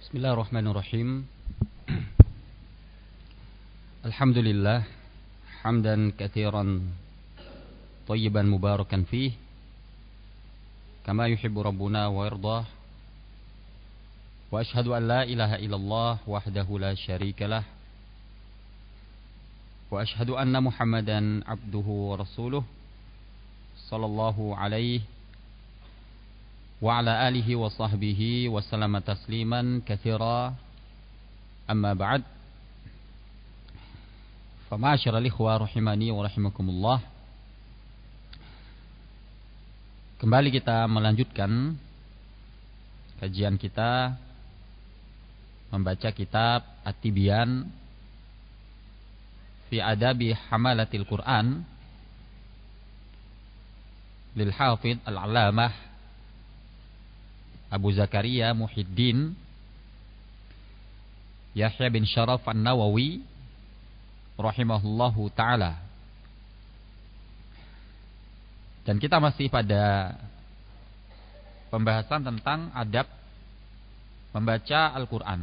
Bismillahirrahmanirrahim. Alhamdulillah hamdan katsiran thayyiban mubarakan fih kama yuhibbu rabbuna wa yardah. Wa ashhadu an la ilaha illallah wahdahu la syarikalah. Wa ashhadu anna Muhammadan abduhu wa rasuluh sallallahu alaihi wa ala alihi wa sahbihi wa sallama tasliman katsira. Amma ba'd. Fa ma'asyiral ikhwah rahimani wa rahimakumullah. Kembali kita melanjutkan kajian kita membaca kitab At-Tibyan fi Adabi Hamalatil Quran lil Hafidz Al-'Allamah Abu Zakaria Muhyiddin Yahya bin Syaraf An-Nawawi rahimahullahu ta'ala. Dan kita masih pada pembahasan tentang adab membaca Al-Quran.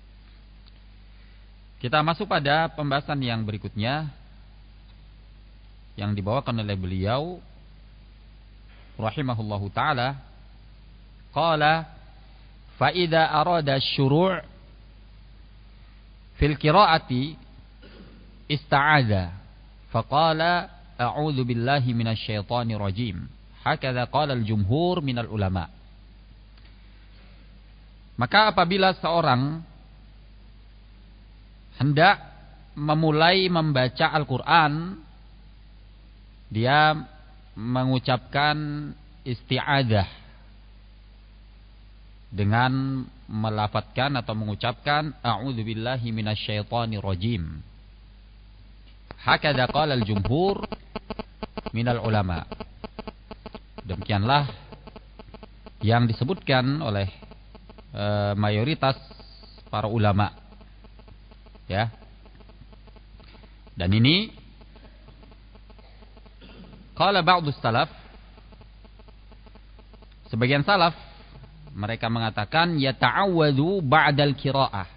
Kita masuk pada pembahasan yang berikutnya yang dibawakan oleh beliau rahimahullahu ta'ala. Qala fa idza arada asy-syuru' fil qira'ati ista'adza faqala a'udzu billahi minasy syaithanir rajim. Hakadza qala al-jumhur minal ulama. Maka apabila seorang hendak memulai membaca Al-Qur'an, dia mengucapkan isti'adzah dengan melafadzkan atau mengucapkan a'udzubillahi minasyaitonir rajim. Hakadza qala al-jumhur minal ulama. Demikianlah yang disebutkan oleh mayoritas para ulama. Ya. Dan ini qala ba'dus salaf, sebagian salaf mereka mengatakan yata'awwadzu ba'dal qiraah.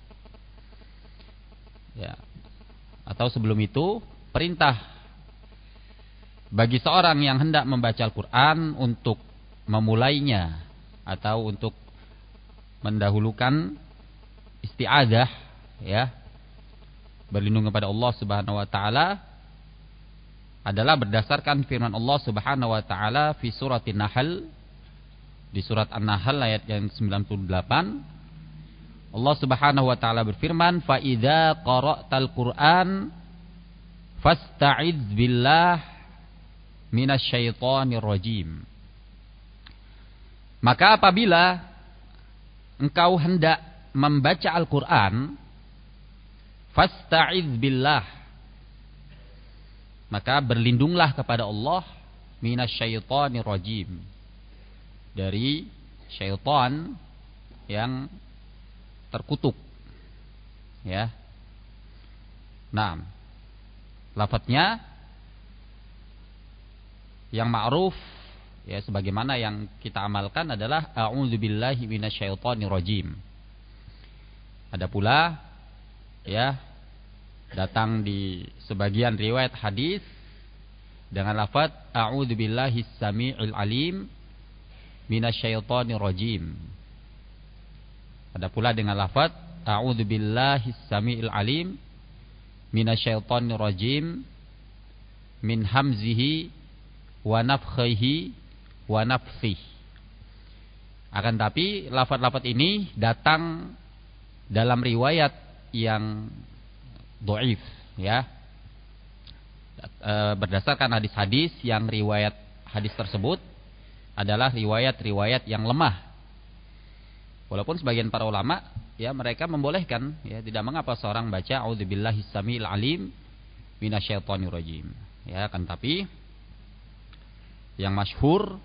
Ya. Atau sebelum itu perintah bagi seorang yang hendak membaca Al-Qur'an untuk memulainya atau untuk mendahulukan isti'adzah, ya, berlindung kepada Allah Subhanahu wa taala, adalah berdasarkan firman Allah Subhanahu wa taala fi suratin Nahl. Di surat An-Nahl ayat yang 98, Allah Subhanahu wa taala berfirman, "Fa idza qara'tal Qur'an fasta'iz billah minasyaitonir rajim." Maka apabila engkau hendak membaca Al-Qur'an, fasta'iz billah, maka berlindunglah kepada Allah minasyaitonir rajim, dari syaitan yang terkutuk, ya. Nah, lafadznya yang ma'ruf, ya, sebagaimana yang kita amalkan adalah a'udzubillahi minasyaitonir rajim. Ada pula, ya, datang di sebagian riwayat hadis dengan lafadz a'udzubillahis samii'il alim minasyaitonir rajim. Ada pula dengan lafadz a'udzubillahis samii'il alim minasyaitonir rajim min hamzihi wa nafthihi wa nafthihi. Akan tapi lafadz-lafadz ini datang dalam riwayat yang dhaif, ya. Berdasarkan hadis-hadis yang riwayat hadis tersebut adalah riwayat-riwayat yang lemah. Walaupun sebagian para ulama, ya, mereka membolehkan, ya, tidak mengapa seorang baca a'udzubillahis samiil alim minasyaitonir rajim. Ya, kan tapi yang masyhur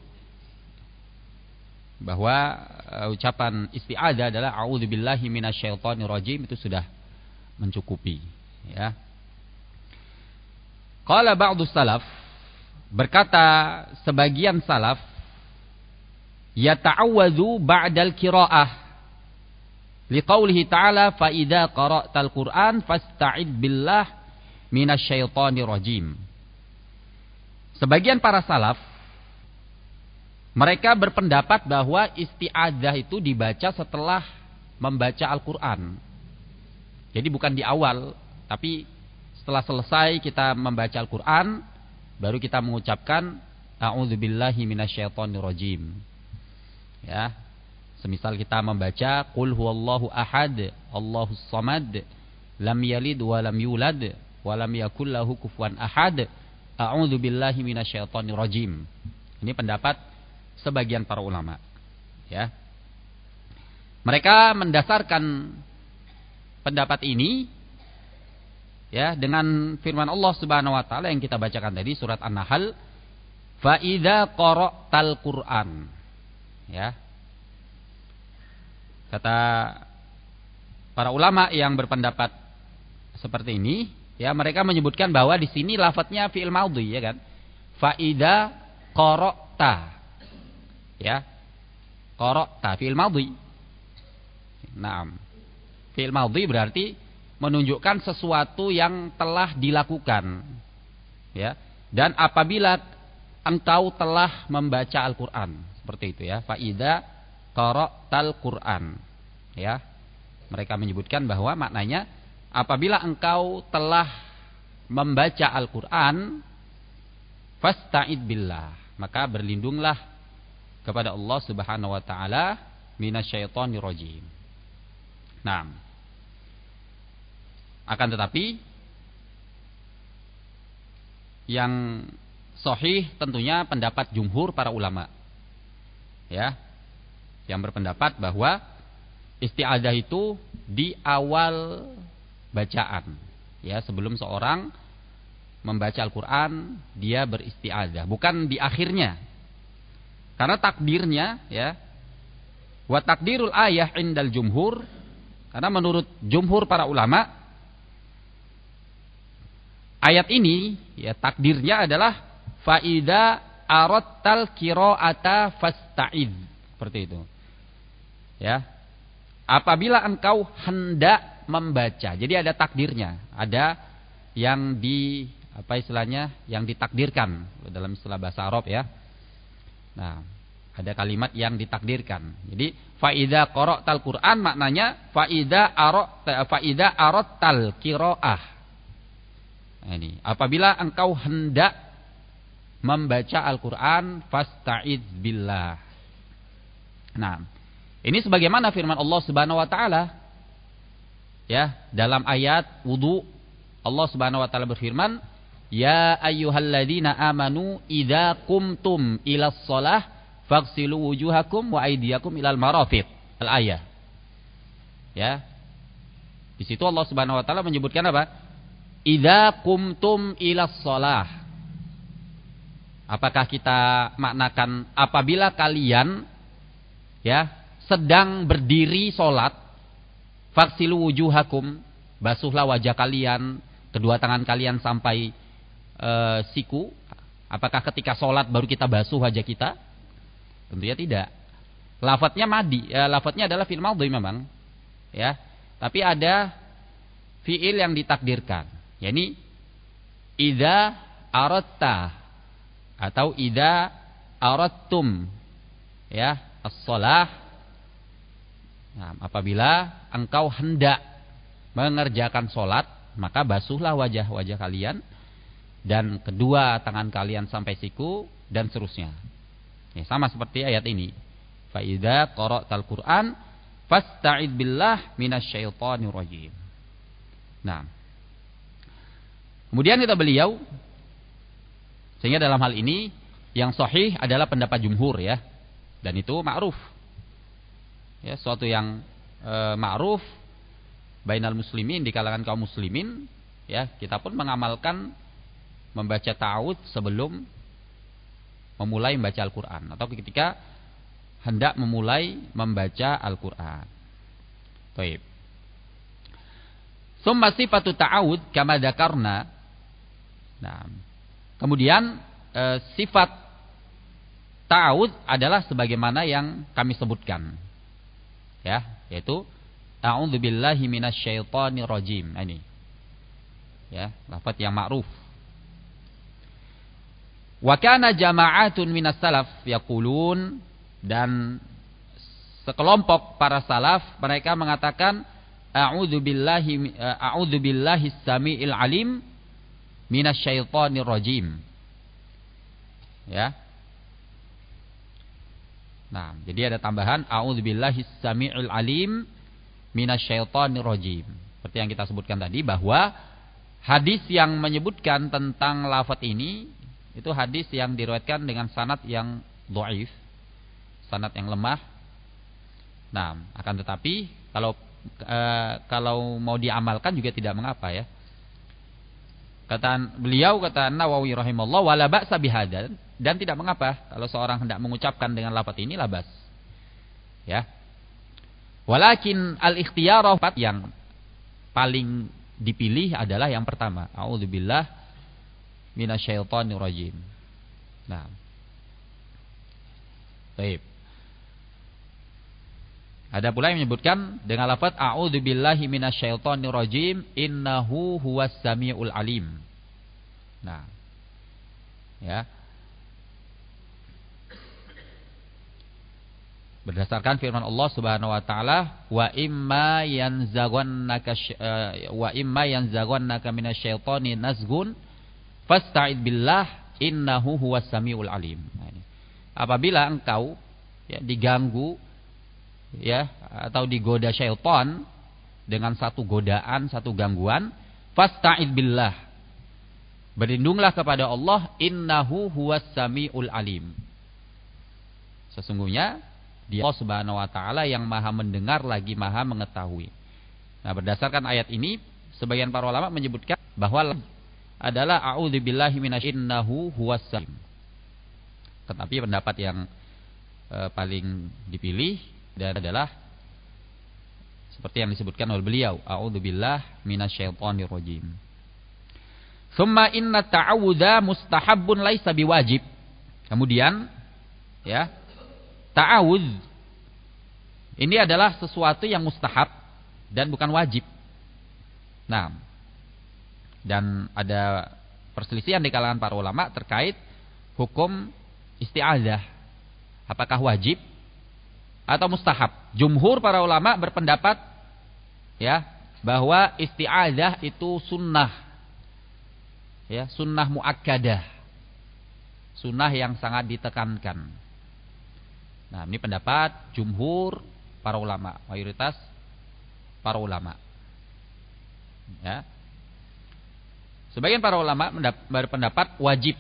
bahwa ucapan isti'adzah adalah a'udzubillahi minasyaitonir rajim, itu sudah mencukupi, ya. Qala ba'dus salaf, berkata sebagian salaf, yata'awwadzu ba'dal qiraah Liqaulihi ta'ala fa idza qara'tal Qur'an fasta'id billah minasyaitonir rajim. Sebagian para salaf mereka berpendapat bahwa isti'adzah itu dibaca setelah membaca Al-Qur'an. Jadi bukan di awal, tapi setelah selesai kita membaca Al-Qur'an baru kita mengucapkan a'udzubillahi minasyaitonir rajim. Ya. Semisal kita membaca qul huwallahu ahad, Allahus samad, lam yalid wa lam yulad wa lam yakul lahu kufuwan ahad, a'udzubillahi minasyaitonir rajim. Ini pendapat sebagian para ulama. Ya. Mereka mendasarkan pendapat ini ya dengan firman Allah Subhanahu wa taala yang kita bacakan tadi surat An-Nahl, fa idza qara'tal Qur'an. Ya. Kata para ulama yang berpendapat seperti ini, ya mereka menyebutkan bahwa di sini lafadznya fi'il maudhi, ya kan? Fa idza qara'ta. Ya. Qara'ta fi'il maudhi. Naam. Fi'il maudhi berarti menunjukkan sesuatu yang telah dilakukan. Ya. Dan apabila engkau telah membaca Al-Qur'an, seperti itu ya. Fa idza qara'tal Qur'an. Ya. Mereka menyebutkan bahwa maknanya apabila engkau telah membaca Al-Qur'an fasta'id billah, maka berlindunglah kepada Allah Subhanahu wa taala minasyaitonir rajim. Nah, akan tetapi yang sahih tentunya pendapat jumhur para ulama. Ya. Yang berpendapat bahwa isti'adzah itu di awal bacaan. Ya, sebelum seorang membaca Al-Qur'an dia beristi'adzah, bukan di akhirnya. Karena takdirnya ya, wa takdirul ayah indal jumhur, karena menurut jumhur para ulama ayat ini ya takdirnya adalah fa idza aradtal qira'ata fasta'id, seperti itu. Ya. Apabila engkau hendak membaca. Jadi ada takdirnya, ada yang yang ditakdirkan dalam istilah bahasa Arab ya. Nah, ada kalimat yang ditakdirkan. Jadi fa idza qara'tal Qur'an maknanya fa idza aradtal qira'ah. Nah, ini apabila engkau hendak membaca Al-Qur'an fasta'idz billah. Nah, ini sebagaimana firman Allah Subhanahu wa taala ya, dalam ayat wudu Allah Subhanahu wa taala berfirman, "Ya ayyuhalladzina amanu idza qumtum ilas shalah faghsilu wujuhakum wa aydiyakum ilal marafiq." Al-ayat. Ya. Di situ Allah Subhanahu wa taala menyebutkan apa? Idza qumtum ilas shalah. Apakah kita maknakan apabila kalian ya sedang berdiri sholat, faghsilu wujuhakum, basuhlah wajah kalian, kedua tangan kalian sampai siku. Apakah ketika sholat baru kita basuh wajah kita? Tentunya tidak. Lafadznya madi, lafadznya adalah fi'il madhi memang, ya. Tapi ada fi'il yang ditakdirkan, yakni idza aradta atau idza aradtum, ya, as-shalah. Nah, apabila engkau hendak mengerjakan sholat, maka basuhlah wajah-wajah kalian dan kedua tangan kalian sampai siku dan seterusnya. Ya, sama seperti ayat ini. Fa idza qara'tal Qur'an fasta'id billah minasyaitonir rajim. Nah, kemudian kata beliau, sehingga dalam hal ini yang sahih adalah pendapat jumhur ya, dan itu ma'ruf. Ya, suatu yang ma'ruf bainal muslimin, di kalangan kaum muslimin, ya, kita pun mengamalkan membaca ta'awudz sebelum memulai membaca Al-Qur'an atau ketika hendak memulai membaca Al-Qur'an. Baik. Summa sifatu ta'awudz kama dzakarna. Nah, kemudian sifat ta'awudz adalah sebagaimana yang kami sebutkan. Ya, yaitu a'udzubillahi minasyaitonir rajim. Ini. Ya, lafaz yang ma'ruf. Wa kana jama'atun minas salaf yaqulun, dan sekelompok para salaf mereka mengatakan a'udzubillahi samiil alim minasyaitonir rajim. Ya. Nah, jadi ada tambahan a'udzubillahi samiil alim minasyaitonir rajim. Seperti yang kita sebutkan tadi, bahwa hadis yang menyebutkan tentang lafaz ini itu hadis yang diriwayatkan dengan sanad yang dhaif, sanad yang lemah. Nah, akan tetapi kalau mau diamalkan juga tidak mengapa ya. Kata Nawawi rahimahullah, wala ba'sa bihadan, dan tidak mengapa kalau seorang hendak mengucapkan dengan lafaz ini labas. Ya. Walakin al-ikhtiyar yang paling dipilih adalah yang pertama, a'udzubillah minasyaitonir rajim. Nah. Baik. Ada pula yang menyebutkan dengan lafaz a'udzubillahi minasyaitonir rajim innahu huwas samiul alim. Nah. Ya. Berdasarkan firman Allah Subhanahu wa taala, wa imma yanzaghannaka minasyaitoni nazghun fasta'id billah innahu huwas samiul alim. Nah, ini. Apabila engkau ya diganggu ya atau digoda syaitan dengan satu godaan, satu gangguan, fasta'id billah, berlindunglah kepada Allah, innahu huwas samiul alim. Sesungguhnya Dia Allah Subhanahu wa taala yang Maha mendengar lagi Maha mengetahui. Nah, berdasarkan ayat ini sebagian para ulama menyebutkan bahwa adalah a'udzubillahi minasyaitonirinnahu huwas salim. Tetapi pendapat yang paling dipilih adalah seperti yang disebutkan oleh beliau, a'udzubillah minasyaitonirrajim. Tsumma inna ta'awudha mustahabbun laisa biwajib. Kemudian ya, ta'awudz ini adalah sesuatu yang mustahab dan bukan wajib. Nah, dan ada perselisihan di kalangan para ulama terkait hukum isti'adzah. Apakah wajib atau mustahab? Jumhur para ulama berpendapat ya bahwa isti'adzah itu sunnah. Ya, sunnah muakkadah. Sunnah yang sangat ditekankan. Nah, ini pendapat jumhur para ulama, mayoritas para ulama. Ya. Sebagian para ulama berpendapat wajib.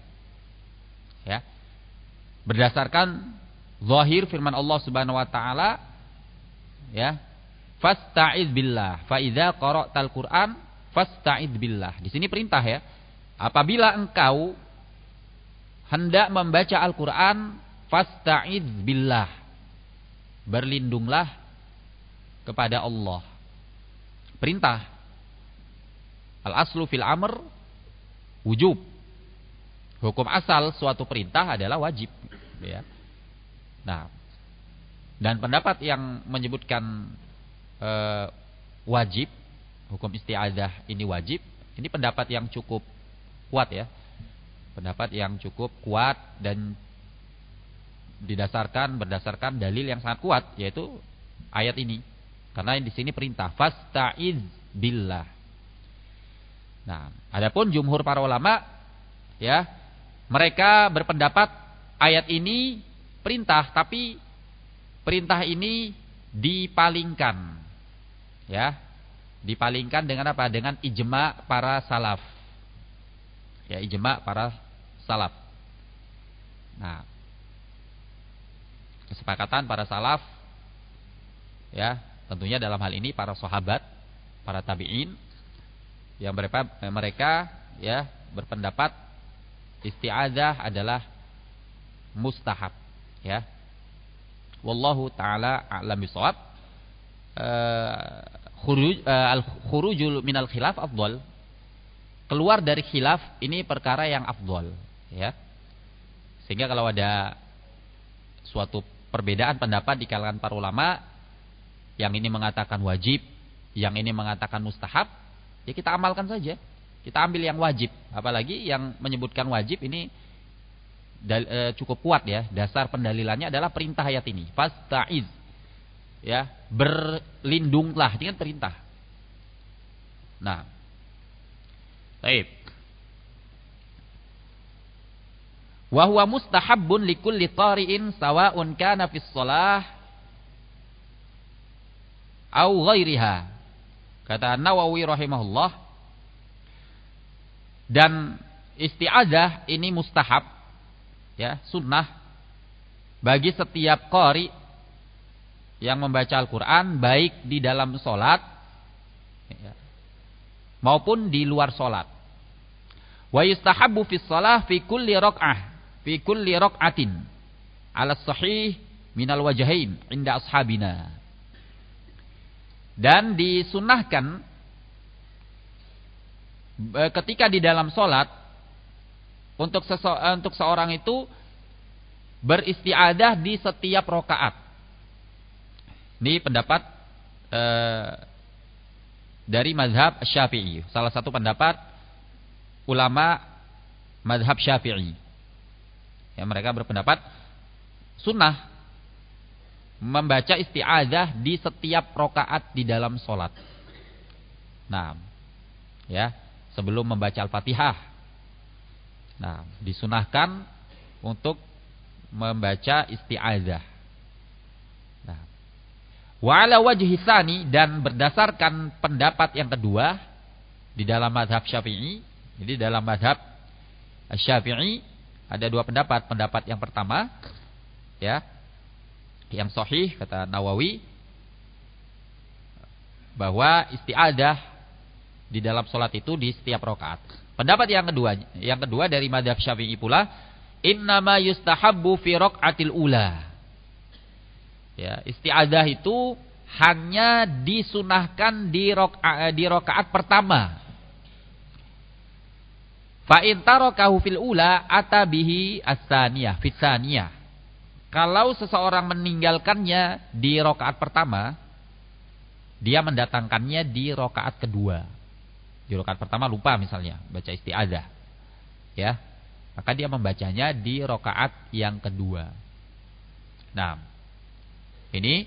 Ya. Berdasarkan zahir firman Allah Subhanahu wa taala, ya. Fasta'iz billah, fa idza qara'tal Qur'an fasta'iz billah. Di sini perintah ya. Apabila engkau hendak membaca Al-Qur'an, fasta'iz billah, berlindunglah kepada Allah. Perintah. Al-aslu fil amr wujub. Hukum asal suatu perintah adalah wajib, ya. Nah, dan pendapat yang menyebutkan wajib, hukum isti'adzah ini wajib, ini pendapat yang cukup kuat ya. Pendapat yang cukup kuat dan berdasarkan dalil yang sangat kuat, yaitu ayat ini. Karena di sini perintah fasta'iz billah. Nah, adapun jumhur para ulama ya, mereka berpendapat ayat ini perintah, tapi perintah ini dipalingkan. Ya. Dipalingkan dengan apa? Dengan ijma' para salaf. Ya, ijma' para salaf. Nah, kesepakatan para salaf ya, tentunya dalam hal ini para sahabat, para tabi'in yang mereka ya berpendapat isti'adzah adalah mustahab ya. Wallahu taala a'lam bishawab. Khurujul minal khilaf afdal. Keluar dari khilaf ini perkara yang afdal ya. Sehingga kalau ada suatu perbedaan pendapat di kalangan para ulama Yang ini mengatakan wajib, yang ini mengatakan mustahab, ya kita amalkan saja. Kita ambil yang wajib. Apalagi yang menyebutkan wajib ini cukup kuat ya. Dasar pendalilannya adalah perintah ayat ini. Fasta'iz. Ya, berlindunglah, ini kan perintah. Nah. Baik. Wa huwa mustahabbun likulli qari'in sawa'un kana fis shalah aw ghairiha. Kata Nawawi rahimahullah, dan isti'adzah ini mustahab, ya, sunnah bagi setiap qari yang membaca Al-Qur'an baik di dalam salat ya, maupun di luar salat. Wa yustahabbu fis shalah fi kulli raq'atin 'ala sahih minal wajhain 'inda ashabina. Dan disunahkan ketika di dalam sholat untuk seorang itu beristi'adzah di setiap rokaat. Ini pendapat dari mazhab Syafi'i, salah satu pendapat ulama mazhab Syafi'i. Ya, mereka berpendapat sunnah membaca isti'adzah di setiap rokaat di dalam sholat. Nah, ya, sebelum membaca Al-Fatihah. Nah, disunahkan untuk membaca isti'adzah. Nah, wa ala wajhi tsani, dan berdasarkan pendapat yang kedua di dalam mazhab Syafi'i. Jadi dalam mazhab Syafi'i ada dua pendapat. Pendapat yang pertama, ya, yang sahih kata Nawawi, bahwa isti'adzah di dalam sholat itu di setiap rakaat. Pendapat yang kedua dari mazhab Syafi'i pula, innama yustahabbu fi raq'atil ula. Ya, isti'adzah itu hanya disunahkan di rakaat pertama. Fa in tarakahu fil ula atabihi as-saniyah fit saniyah. Kalau seseorang meninggalkannya di rakaat pertama, dia mendatangkannya di rakaat kedua. Di rakaat pertama lupa misalnya baca isti'adzah, ya, maka dia membacanya di rakaat yang kedua. Nah, ini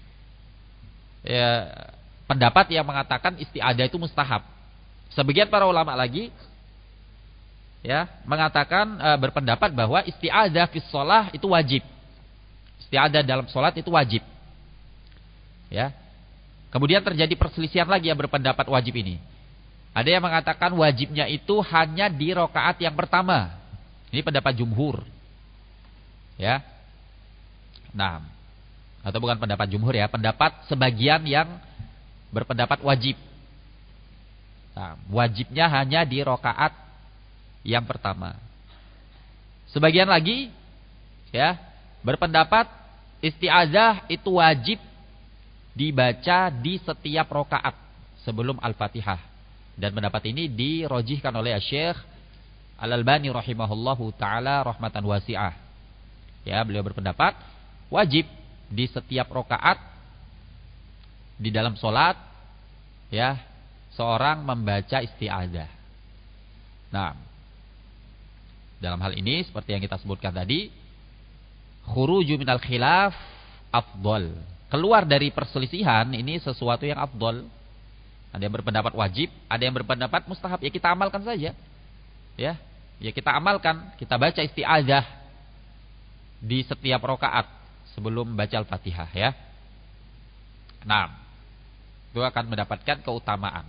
ya, pendapat yang mengatakan isti'adzah itu mustahab. Sebagian para ulama lagi, ya, mengatakan berpendapat bahwa isti'adzah fi shalah itu wajib. Isti'adzah dalam sholat itu wajib. Ya. Kemudian terjadi perselisihan lagi yang berpendapat wajib ini. Ada yang mengatakan wajibnya itu hanya di rakaat yang pertama. Ini pendapat jumhur. Ya. Nah, atau bukan pendapat jumhur ya, pendapat sebagian yang berpendapat wajib. Nah, wajibnya hanya di rakaat yang pertama. Sebagian lagi, ya, berpendapat isti'adzah itu wajib dibaca di setiap rakaat sebelum Al-Fatihah. Dan pendapat ini dirojihkan oleh Syekh Al-Albani rahimahullahu taala rahmatan wasi'ah. Ya, beliau berpendapat wajib di setiap rakaat di dalam salat, ya, seorang membaca isti'adzah. Nah, dalam hal ini seperti yang kita sebutkan tadi, khuruju minal khilaf afdol. Keluar dari perselisihan ini sesuatu yang afdol. Ada yang berpendapat wajib, ada yang berpendapat mustahab. Ya kita amalkan saja. Ya kita amalkan. Kita baca isti'adzah di setiap rakaat sebelum baca Al-Fatihah, ya. Nah, itu akan mendapatkan keutamaan.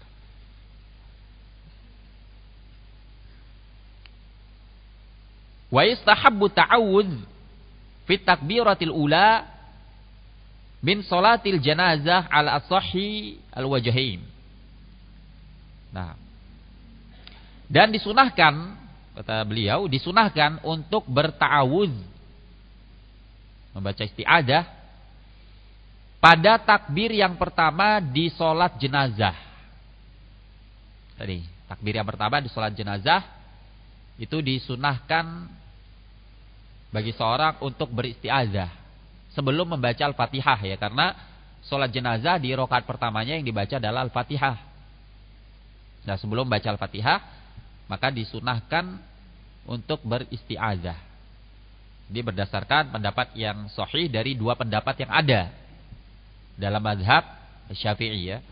Wa yastahabbu ta'awudz fi takbiratil ula min salatil janazah ala as-sahhi al-wajhain. Nah, dan disunahkan, kata beliau, disunahkan untuk berta'awudz, membaca isti'adzah pada takbir yang pertama di salat jenazah. Tadi, takbir yang pertama di salat jenazah itu disunahkan bagi seorang untuk beristi'adzah sebelum membaca Al-Fatihah, ya, karena sholat jenazah di rakaat pertamanya yang dibaca adalah Al-Fatihah. Nah, sebelum baca Al-Fatihah, maka disunahkan untuk beristi'adzah. Ini berdasarkan pendapat yang sahih dari dua pendapat yang ada dalam mazhab Syafi'i ya.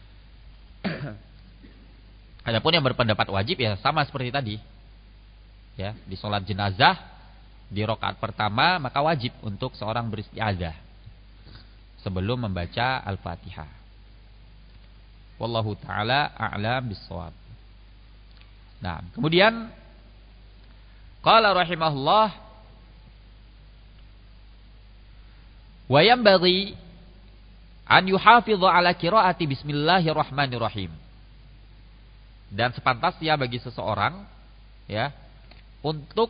Adapun yang berpendapat wajib ya sama seperti tadi. Ya, di sholat jenazah di rakaat pertama maka wajib untuk seorang beristi'adzah sebelum membaca Al-Fatihah. Wallahu taala a'lam bissawab. Nah, kemudian qala rahimahullah wa yanbaghi an yuhafidha ala qiraati bismillahirrahmanirrahim. Dan sepantasnya bagi seseorang ya untuk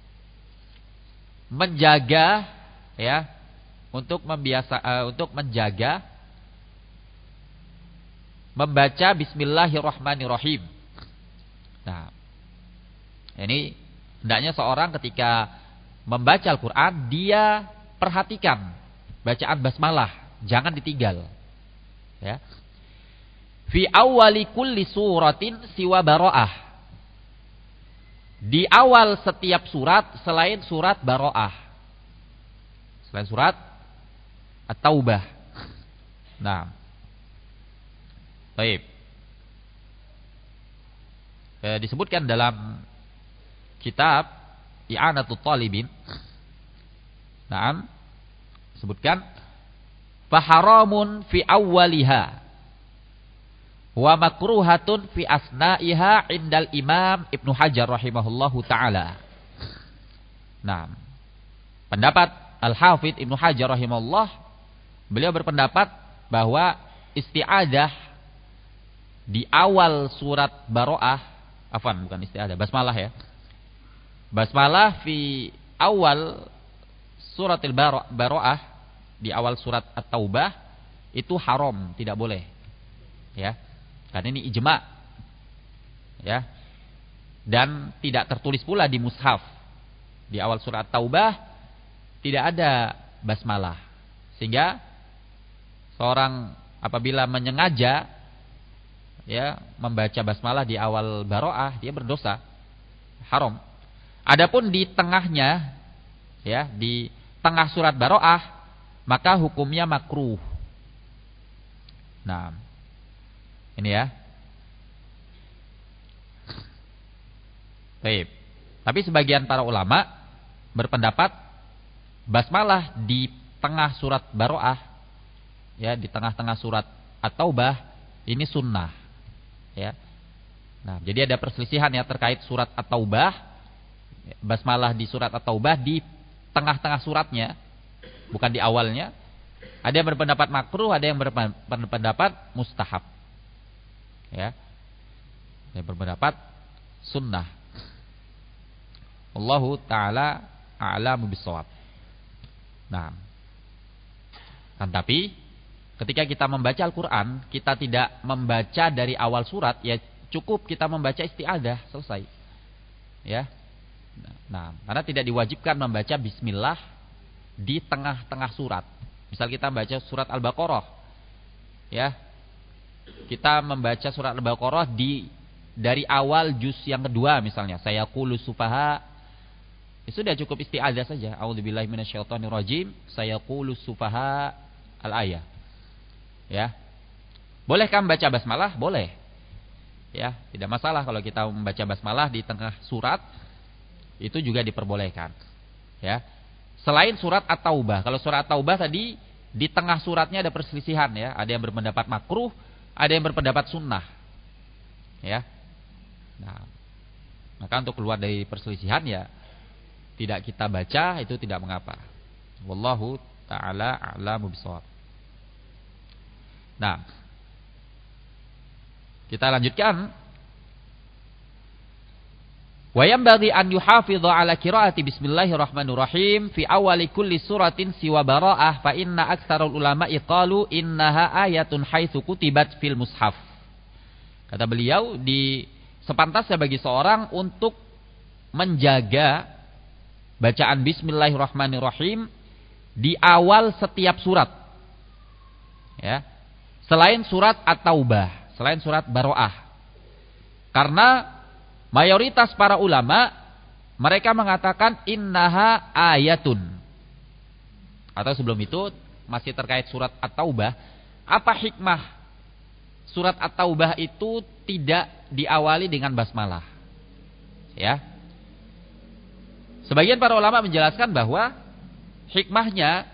menjaga ya, untuk menjaga membaca bismillahirrahmanirrahim. Nah, ini hendaknya seorang ketika membaca Al-Qur'an dia perhatikan bacaan basmalah, jangan ditinggal. Ya. Fi awwali kulli suratin siwa bara'ah. Di awal setiap surat selain surat Bara'ah. Selain surat At-Taubah. Nah. Baik. Disebutkan dalam kitab I'anatul Talibin. Naam. Disebutkan faharamun fi awwaliha wa makruhatun fi asna'iha indal Imam Ibnu Hajar rahimahullahu taala. Nah, pendapat Al-Hafidz Ibnu Hajar rahimahullah, beliau berpendapat bahwa isti'adzah di awal surat Bara'ah, bukan isti'adzah, basmalah ya. Basmalah fi awal suratil Bara'ah, di awal surat At-Taubah itu haram, tidak boleh. Ya. Karena ini ijma. Ya. Dan tidak tertulis pula di mushaf. Di awal surat Taubah tidak ada basmalah. Sehingga seorang apabila menyengaja ya membaca basmalah di awal Bara'ah, dia berdosa. Haram. Adapun di tengahnya ya, di tengah surat Bara'ah maka hukumnya makruh. Nah, ini ya. Baik. Tapi sebagian para ulama berpendapat basmalah di tengah surat Bara'ah ya, di tengah-tengah surat At-Taubah ini sunnah. Ya. Nah, jadi ada perselisihan ya terkait surat At-Taubah. Basmalah di surat At-Taubah di tengah-tengah suratnya, bukan di awalnya. Ada yang berpendapat makruh, ada yang berpendapat mustahab. Ya. Yang berpendapat sunnah. Allahu taala a'lamu bissawab. Nah. Tapi ketika kita membaca Al-Qur'an, kita tidak membaca dari awal surat, ya cukup kita membaca isti'adzah, selesai. Ya. Nah, karena tidak diwajibkan membaca bismillah di tengah-tengah surat. Misal kita membaca surat Al-Baqarah. Ya. Kita membaca surat Al-Baqarah dari awal juz yang kedua misalnya, saya qulu sufaha, itu sudah cukup isti'adzah saja. A'udzubillahi minasyaitonirrajim, saya qulu sufaha al-ayah. Ya. Bolehkah membaca basmalah? Boleh. Ya, tidak masalah kalau kita membaca basmalah di tengah surat, itu juga diperbolehkan. Ya. Selain surat At-Taubah. Kalau surat At-Taubah tadi di tengah suratnya ada perselisihan ya, ada yang berpendapat makruh, ada yang berpendapat sunnah. Ya. Nah, maka untuk keluar dari perselisihan ya tidak kita baca, itu tidak mengapa. Wallahu taala a'lamu bissawab. Nah, kita lanjutkan. Wa yanbaghi an yuhafidha ala qiraati bismillahirrahmanirrahim fi awali kulli suratin siwa Bara'ah fa inna aktsarul ulama'i qalu innaha ayatun haitsu kutibat fil mushaf. Kata beliau, di sepantasnya bagi seorang untuk menjaga bacaan bismillahirrahmanirrahim di awal setiap surat. Ya. Selain surat At-Taubah, selain surat Baroah. Karena mayoritas para ulama mereka mengatakan innaha ayatun. Atau sebelum itu masih terkait surat At-Taubah, apa hikmah surat At-Taubah itu tidak diawali dengan basmalah? Ya. Sebagian para ulama menjelaskan bahwa hikmahnya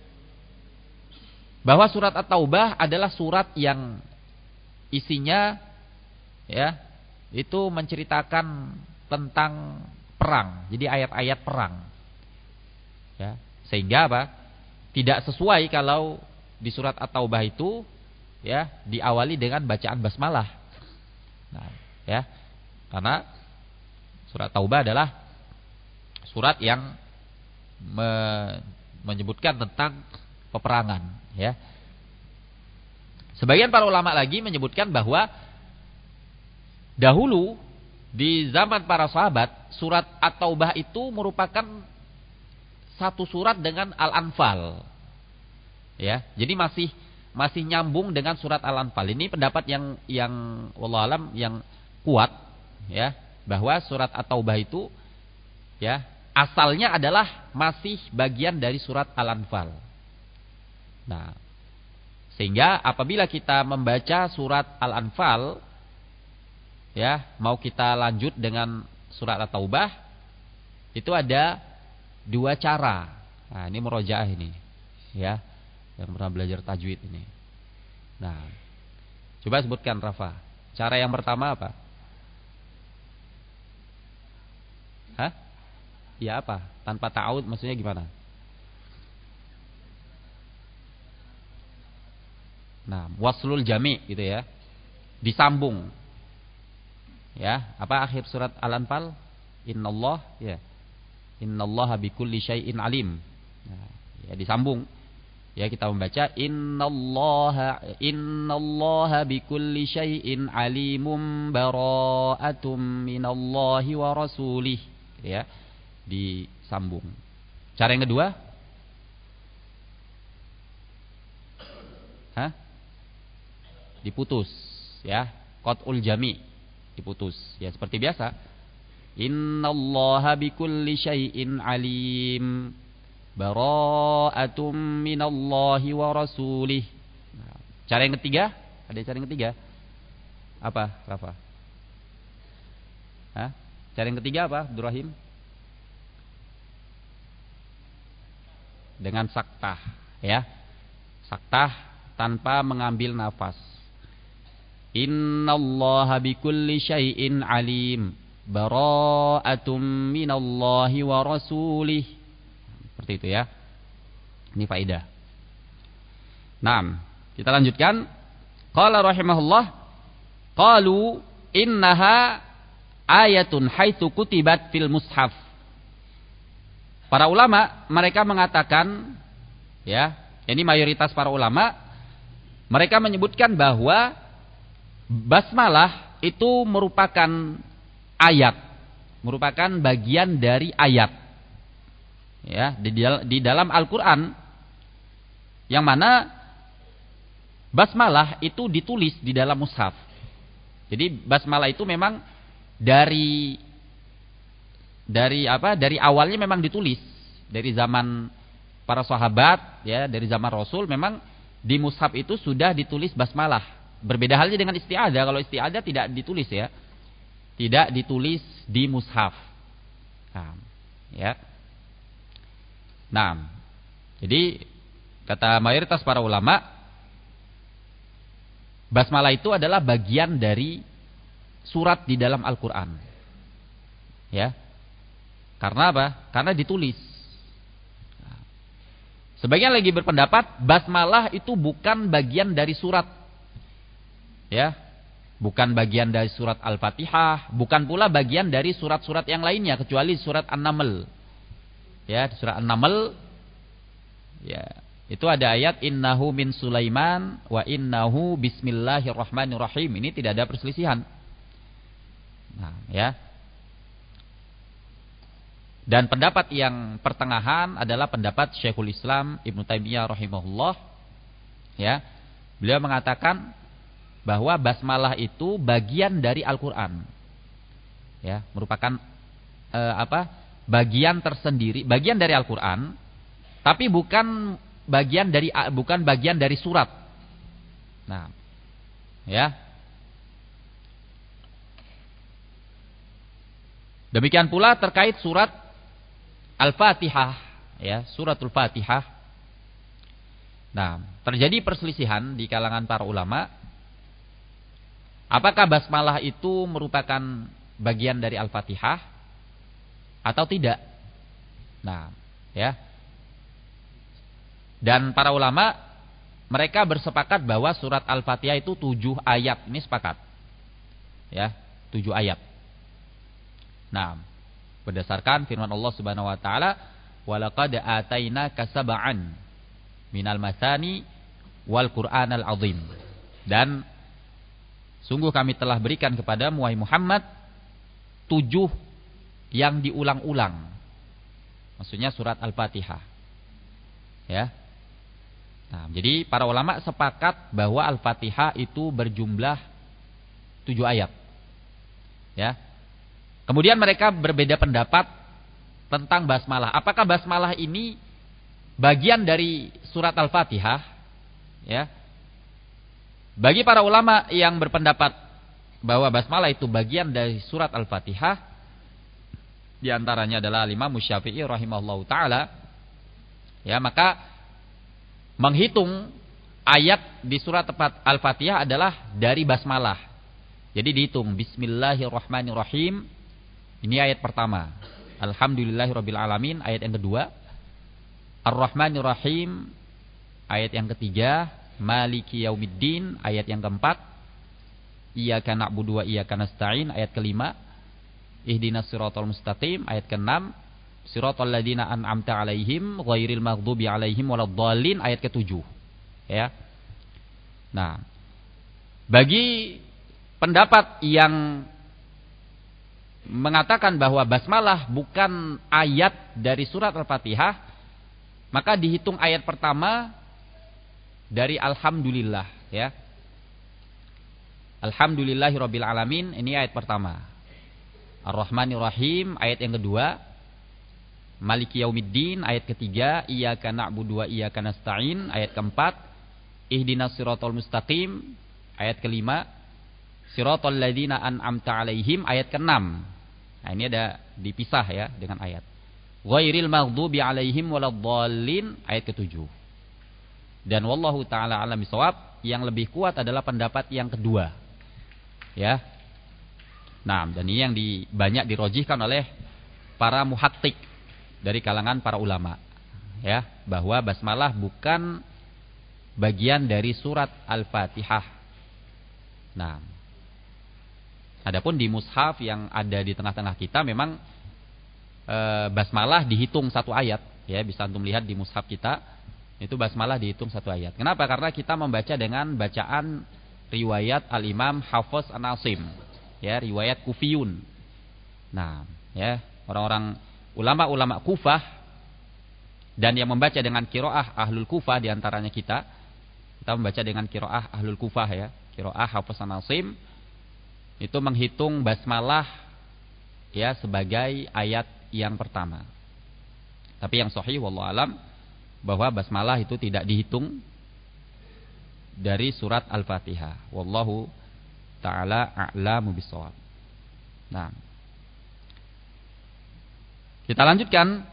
bahwa surat At-Taubah adalah surat yang isinya ya itu menceritakan tentang perang. Jadi ayat-ayat perang. Ya, sehingga apa? Tidak sesuai kalau di surat At-Taubah itu ya diawali dengan bacaan basmalah. Nah, ya. Karena surat Taubah adalah surat yang menyebutkan tentang peperangan, ya. Sebagian para ulama lagi menyebutkan bahwa dahulu di zaman para sahabat surat At-Taubah itu merupakan satu surat dengan Al-Anfal. Ya, jadi masih nyambung dengan surat Al-Anfal. Ini pendapat yang wallahu alam yang kuat, ya, bahwa surat At-Taubah itu ya asalnya adalah masih bagian dari surat Al-Anfal. Nah, sehingga apabila kita membaca surat Al-Anfal, ya, mau kita lanjut dengan surat At-Taubah, itu ada dua cara. Nah, ini murojaah ini, ya, yang pernah belajar tajwid ini. Nah, coba sebutkan Rafa. Cara yang pertama apa? Hah? Ya apa? Tanpa ta'awud maksudnya gimana? Nah, waslul jami' gitu ya. Disambung. Ya, apa akhir surat Al-Anfal? Innallah, ya. Innallaha bikulli syai'in alim. Nah, ya disambung. Ya, kita membaca innallaha bikulli syai'in alimum bara'atum minallahi wa rasulih. Ya, disambung. Cara yang kedua? Hah? Diputus, ya, qat'ul jami, diputus, ya seperti biasa. Innallaha bikulli syai'in alim bara'atum minallahi wa rasulih. Nah, cara yang ketiga, ada cara yang ketiga. Apa, Rafa? Hah? Cara yang ketiga apa, Abdurrahim? Dengan saktah, ya. Saktah tanpa mengambil nafas. Innallaha bikulli syai'in alim bara'atum minallahi wa rasulih. Seperti itu ya. Ini faedah. Naam, kita lanjutkan. Qala rahimahullah, qalu innaha ayatun haitsu kutibat fil mushaf. Para ulama mereka mengatakan, ya, ini mayoritas para ulama mereka menyebutkan bahwa basmalah itu merupakan ayat, merupakan bagian dari ayat. Ya, di dalam Al-Qur'an yang mana basmalah itu ditulis di dalam mushaf. Jadi basmalah itu memang dari awalnya memang ditulis dari zaman para sahabat, ya, dari zaman Rasul memang di mushaf itu sudah ditulis basmalah. Berbeda halnya dengan isti'adzah. Kalau isti'adzah tidak ditulis, ya. Tidak ditulis di mushaf. Nah, ya. Nah, jadi kata mayoritas para ulama, basmalah itu adalah bagian dari surat di dalam Al-Qur'an. Ya. Karena apa? Karena ditulis. Sebagian lagi berpendapat basmalah itu bukan bagian dari surat. Ya, bukan bagian dari surat Al-Fatihah, bukan pula bagian dari surat-surat yang lainnya kecuali surat An-Naml. Ya, surat An-Naml, ya, itu ada ayat innahu min Sulaiman wa innahu bismillahirrahmanirrahim. Ini tidak ada perselisihan. Nah, ya. Dan pendapat yang pertengahan adalah pendapat Syekhul Islam Ibnu Taimiyah rahimahullah, ya, Beliau mengatakan bahwa basmalah itu bagian dari Al-Qur'an. Ya, merupakan bagian tersendiri, bagian dari Al-Qur'an, tapi bukan bagian dari surat. Nah, ya. Demikian pula terkait surat Al-Fatihah, ya, suratul Fatihah. Nah, terjadi perselisihan di kalangan para ulama. Apakah basmalah itu merupakan bagian dari Al-Fatihah atau tidak? Nah, ya. Dan para ulama mereka bersepakat bahwa surat Al-Fatihah itu 7 ayat. Ini sepakat. Ya, 7 ayat. Nah, berdasarkan firman Allah Subhanahu wa taala, "Walaqad atainaka sab'an minal matsani wal Qur'anal 'azim." Dan sungguh kami telah berikan kepadamu wahai Muhammad 7 yang diulang-ulang. Maksudnya surat Al-Fatihah. Ya. Nah, jadi para ulama sepakat bahwa Al-Fatihah itu berjumlah 7 ayat. Ya. Kemudian mereka berbeda pendapat tentang basmalah. Apakah basmalah ini bagian dari surat Al-Fatihah? Ya. Bagi para ulama yang berpendapat bahwa basmalah itu bagian dari surat Al-Fatihah, di antaranya adalah Imam Syafi'i rahimahullahu taala, ya, maka menghitung ayat di surat Al-Fatihah adalah dari basmalah. Jadi dihitung Bismillahirrahmanirrahim. Ini ayat pertama. Alhamdulillahirabbil alamin, ayat yang kedua. Ar-Rahmanirrahim, ayat yang ketiga. Maliki yaumiddin, ayat yang keempat. Iyyaka na'budu wa iyyaka nasta'in, ayat kelima. Ihdinas siratal mustaqim, ayat keenam. Siratal ladzina an'amta 'alaihim ghairil maghdubi 'alaihim waladdallin, ayat ketujuh. Ya. Nah, bagi pendapat yang mengatakan bahwa basmalah bukan ayat dari surat Al-Fatihah, maka dihitung ayat pertama dari Alhamdulillah, ya. Alhamdulillahirabbil alamin, ini ayat pertama. Ar-Rahmanirrahim, ayat yang kedua. Maliki yaumiddin, ayat ketiga. Iyyaka na'budu wa iyyaka nasta'in, ayat keempat. Ihdinas siratal mustaqim, ayat kelima. Siratal ladzina an'amta 'alaihim, ayat keenam. Nah, ini ada dipisah ya dengan ayat. Ghairil maghdubi 'alaihim waladdallin, ayat ketujuh. Dan wallahu taala alam bisawab, yang lebih kuat adalah pendapat yang kedua. Ya. Nah, dan ini yang banyak dirojihkan oleh para muhaqqiq dari kalangan para ulama. Ya, bahwa basmalah bukan bagian dari surat Al-Fatihah. Nah, adapun di mushaf yang ada di tengah-tengah kita memang basmalah dihitung satu ayat, ya, bisa antum lihat di mushaf kita, itu basmalah dihitung satu ayat. Kenapa? Karena kita membaca dengan bacaan riwayat Al-Imam Hafiz An-Asim, ya, riwayat Kufiyun. Nah, ya, orang-orang ulama-ulama Kufah dan yang membaca dengan qiraah Ahlul Kufah, di antaranya kita membaca dengan qiraah Ahlul Kufah, ya, qiraah Hafiz An-Asim, itu menghitung basmalah, ya, sebagai ayat yang pertama. Tapi yang sahih wallahu alam bahwa basmalah itu tidak dihitung dari surat Al-Fatihah. Wallahu taala a'lamu bissawab. Nah, kita lanjutkan.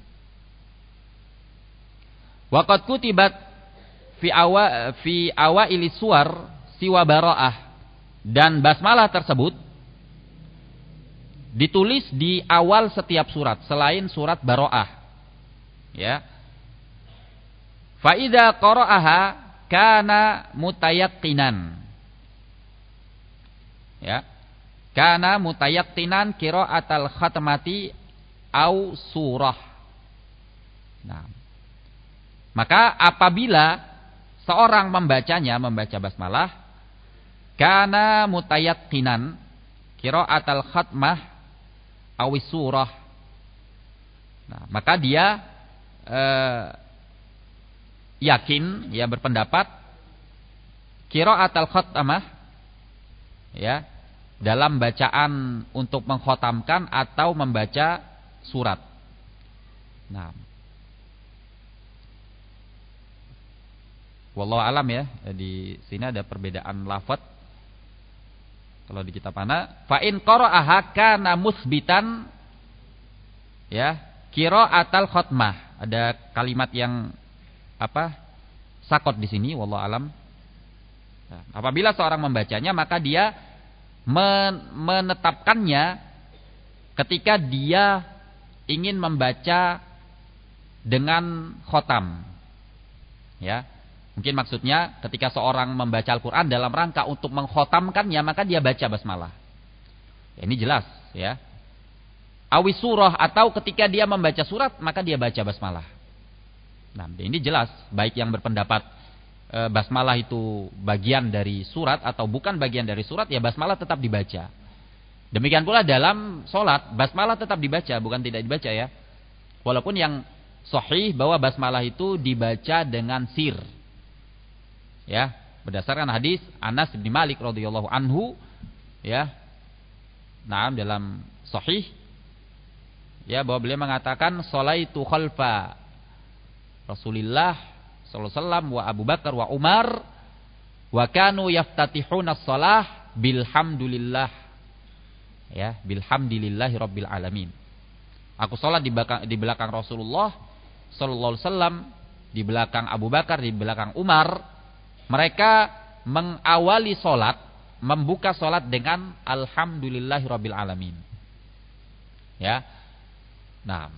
Waqad kutibat fi awaili suwar siwa bara'ah, dan basmalah tersebut ditulis di awal setiap surat selain surat Bara'ah. Ya. Fa idza qara'aha kana mutayaqqinan. Ya. Kana mutayaqqinan qira'atal khatmati au surah. Nah, maka apabila seorang membacanya, membaca basmalah, kana mutayaqqinan qira'atal khatmah awis surah. Nah, maka dia yakin, ya, berpendapat qiraatul khatamah, ya, dalam bacaan untuk mengkhatamkan atau membaca surat. Nah, wallahu alam ya, di sini ada perbedaan lafaz. Kalau di kitab ana, fa in qara'aha kana musbitan, ya, qiraatul khatmah. Ada kalimat yang sakot di sini, wallahu alam. Nah, apabila seorang membacanya, maka dia menetapkannya ketika dia ingin membaca dengan khotam. Ya. Mungkin maksudnya ketika seorang membaca Al-Qur'an dalam rangka untuk mengkhotamkannya, maka dia baca basmalah. Ya, ini jelas, ya. Awi surah, atau ketika dia membaca surat, maka dia baca basmalah. Nah, ini jelas, baik yang berpendapat basmalah itu bagian dari surat atau bukan bagian dari surat, ya basmalah tetap dibaca. Demikian pula dalam sholat, basmalah tetap dibaca, bukan tidak dibaca ya. Walaupun yang sahih bahwa basmalah itu dibaca dengan sir. Ya, berdasarkan hadis Anas bin Malik radhiyallahu anhu, ya. Nah, dalam sahih, ya, bahwa beliau mengatakan sholaitu khalfa Rasulillah sallallahu alaihi wasallam wa Abu Bakar wa Umar wa kanu yaftatihuna shalah bilhamdulillah, ya, bilhamdulillahi rabbil alamin. Aku salat di belakang Rasulullah sallallahu alaihi wasallam, di belakang Abu Bakar, di belakang Umar. Mereka mengawali salat, membuka salat dengan alhamdulillahi rabbil alamin. Ya. Nah,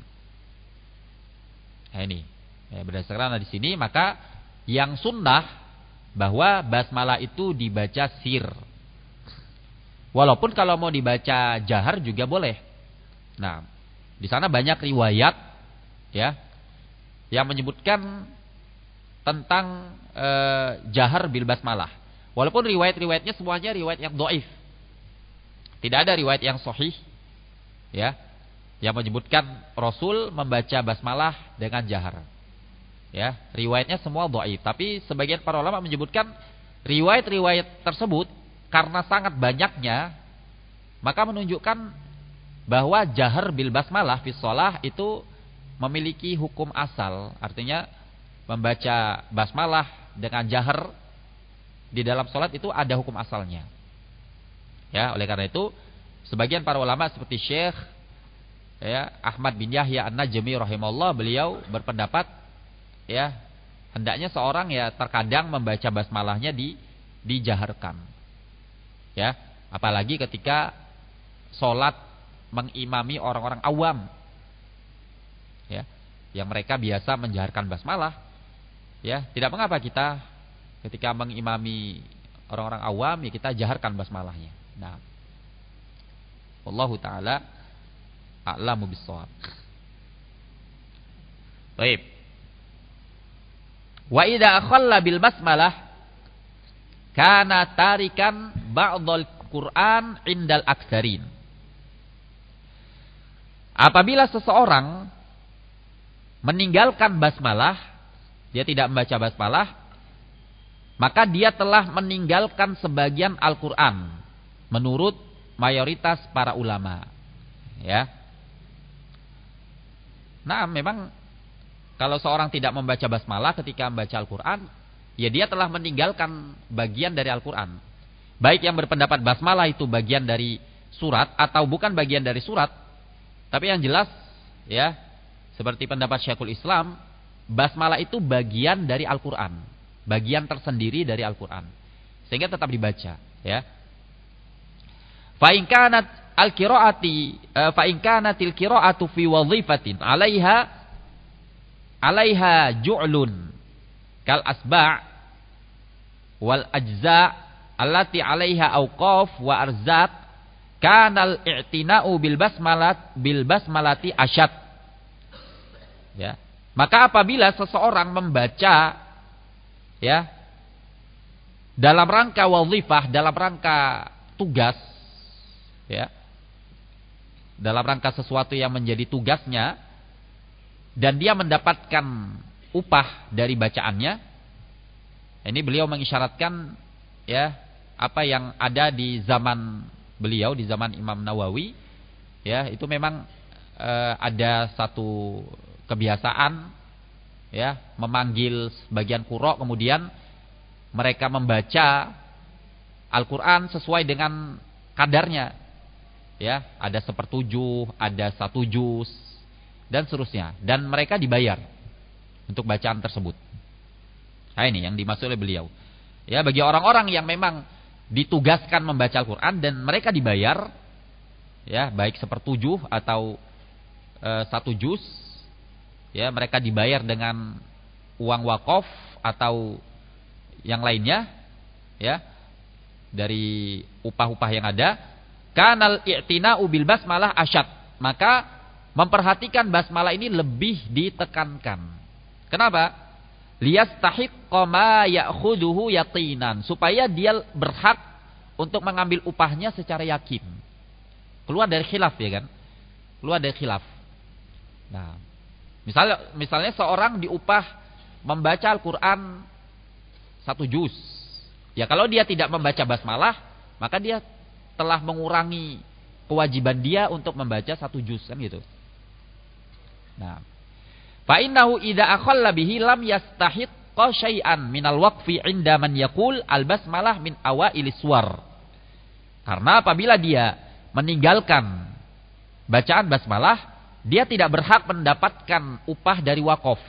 ini ya, berdasarkan di sini, maka yang sunnah bahwa basmalah itu dibaca sir. Walaupun kalau mau dibaca jahar juga boleh. Nah, di sana banyak riwayat, ya, yang menyebutkan tentang jahar bil basmalah. Walaupun riwayat-riwayatnya semuanya riwayat yang dhaif. Tidak ada riwayat yang sahih, ya, yang menyebutkan Rasul membaca basmalah dengan jahar. Ya, riwayatnya semua dhaif, tapi sebagian para ulama menyebutkan riwayat-riwayat tersebut karena sangat banyaknya, maka menunjukkan bahwa jahar bil basmalah fi shalah itu memiliki hukum asal. Artinya membaca basmalah dengan jahar di dalam salat itu ada hukum asalnya. Ya, oleh karena itu sebagian para ulama seperti Syekh, ya, Ahmad bin Yahya An-Najmi rahimahullah, beliau berpendapat, ya, hendaknya seorang ya terkadang membaca basmalahnya dijaharkan. Ya, apalagi ketika salat mengimami orang-orang awam, ya, yang mereka biasa menjaharkan basmalah. Ya, tidak mengapa kita ketika mengimami orang-orang awam, ya kita jaharkan basmalahnya. Nah, wallahu taala a'lamu bissawab. Baik. Wa idza akhalla bil basmalah kana tarikan ba'dal Qur'an indal aktsarin. Apabila seseorang meninggalkan basmalah, dia tidak membaca basmalah, maka dia telah meninggalkan sebagian Al-Qur'an menurut mayoritas para ulama. Ya. Nah, memang kalau seorang tidak membaca basmalah ketika membaca Al-Qur'an, ya dia telah meninggalkan bagian dari Al-Qur'an. Baik yang berpendapat basmalah itu bagian dari surat atau bukan bagian dari surat. Tapi yang jelas, ya, seperti pendapat Syekhul Islam, basmalah itu bagian dari Al-Qur'an, bagian tersendiri dari Al-Qur'an, sehingga tetap dibaca, ya. Fa in kanat al-qira'atil qira'atu fi wadhifatin 'alaiha ju'lun kal asba' wal ajza' allati 'alaiha awqaf wa arzaq kanal i'tina'u bil basmalati asyad. Ya. Maka apabila seseorang membaca, ya, dalam rangka wazifah, dalam rangka tugas, ya, dalam rangka sesuatu yang menjadi tugasnya, dan dia mendapatkan upah dari bacaannya, ini beliau mengisyaratkan ya apa yang ada di zaman beliau, di zaman Imam Nawawi, ya itu memang ada satu kebiasaan ya memanggil sebagian qurra, kemudian mereka membaca Al-Qur'an sesuai dengan kadarnya. Ya, ada 1/7, ada 1 juz dan seterusnya, dan mereka dibayar untuk bacaan tersebut. Nah, ini yang dimaksud oleh beliau. Ya, bagi orang-orang yang memang ditugaskan membaca Al-Qur'an dan mereka dibayar, ya, baik 1/7 atau 1 juz, ya, mereka dibayar dengan uang wakaf atau yang lainnya, ya, dari upah-upah yang ada. Kanal i'tina'u bil basmalah asyad, maka memperhatikan basmalah ini lebih ditekankan. Kenapa? Liyastahiqqa ma ya'khuduhu yaqinan, supaya dia berhak untuk mengambil upahnya secara yakin. Keluar dari khilaf, ya kan? Keluar dari khilaf. Nah, misalnya seorang diupah membaca Al-Qur'an 1 juz. Ya, kalau dia tidak membaca basmalah, maka dia telah mengurangi kewajiban dia untuk membaca 1 juz, kan gitu. Nah, fa innahu idza akhalla bihi lam yastahiqqa syai'an minal waqfi 'inda man yaqul al-basmalah min awailis suwar. Karena apabila dia meninggalkan bacaan basmalah, dia tidak berhak mendapatkan upah dari wakaf.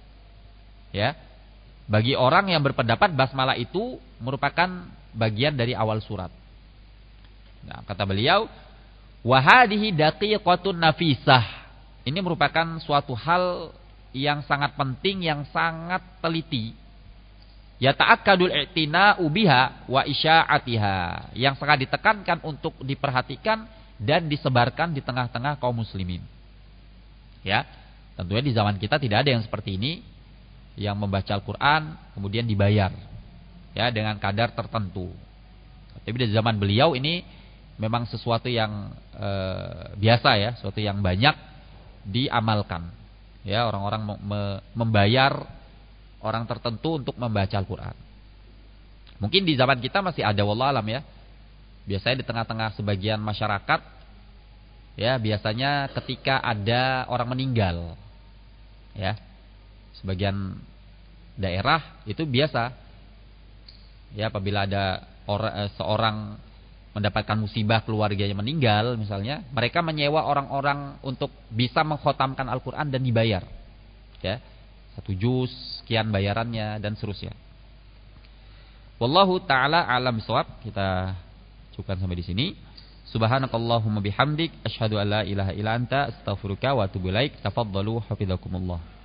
Ya. Bagi orang yang berpendapat basmalah itu merupakan bagian dari awal surat. Nah, kata beliau, wa hadhihi daqiqatun nafisah. Ini merupakan suatu hal yang sangat penting, yang sangat teliti. Ya ta'akkadul i'tina'u biha wa isya'atiha, yang sangat ditekankan untuk diperhatikan dan disebarkan di tengah-tengah kaum muslimin. Ya, tentunya di zaman kita tidak ada yang seperti ini, yang membaca Al-Qur'an kemudian dibayar, ya, dengan kadar tertentu. Tapi di zaman beliau ini memang sesuatu yang biasa, ya, sesuatu yang banyak diamalkan. Ya, orang-orang membayar orang tertentu untuk membaca Al-Qur'an. Mungkin di zaman kita masih ada, wallahu alam, ya. Biasanya di tengah-tengah sebagian masyarakat, ya, biasanya ketika ada orang meninggal, ya, sebagian daerah itu biasa, ya, apabila ada seorang mendapatkan musibah, keluarganya meninggal misalnya, mereka menyewa orang-orang untuk bisa mengkhotamkan Al-Qur'an dan dibayar, ya, 1 juz sekian bayarannya dan seterusnya. Wallahu taala alam shawab. Kita cukupkan sampai di sini. Subhanakallahumma bihamdik asyhadu an la ilaha illa anta astaghfiruka wa atubu ilaik. Tafadhalu hafizakumullah.